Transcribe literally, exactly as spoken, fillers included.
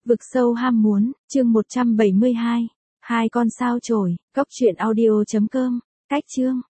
Vực sâu ham muốn, chương một trăm bảy mươi hai. Hai con sao chổi, góc truyện audio chấm com, cách chương.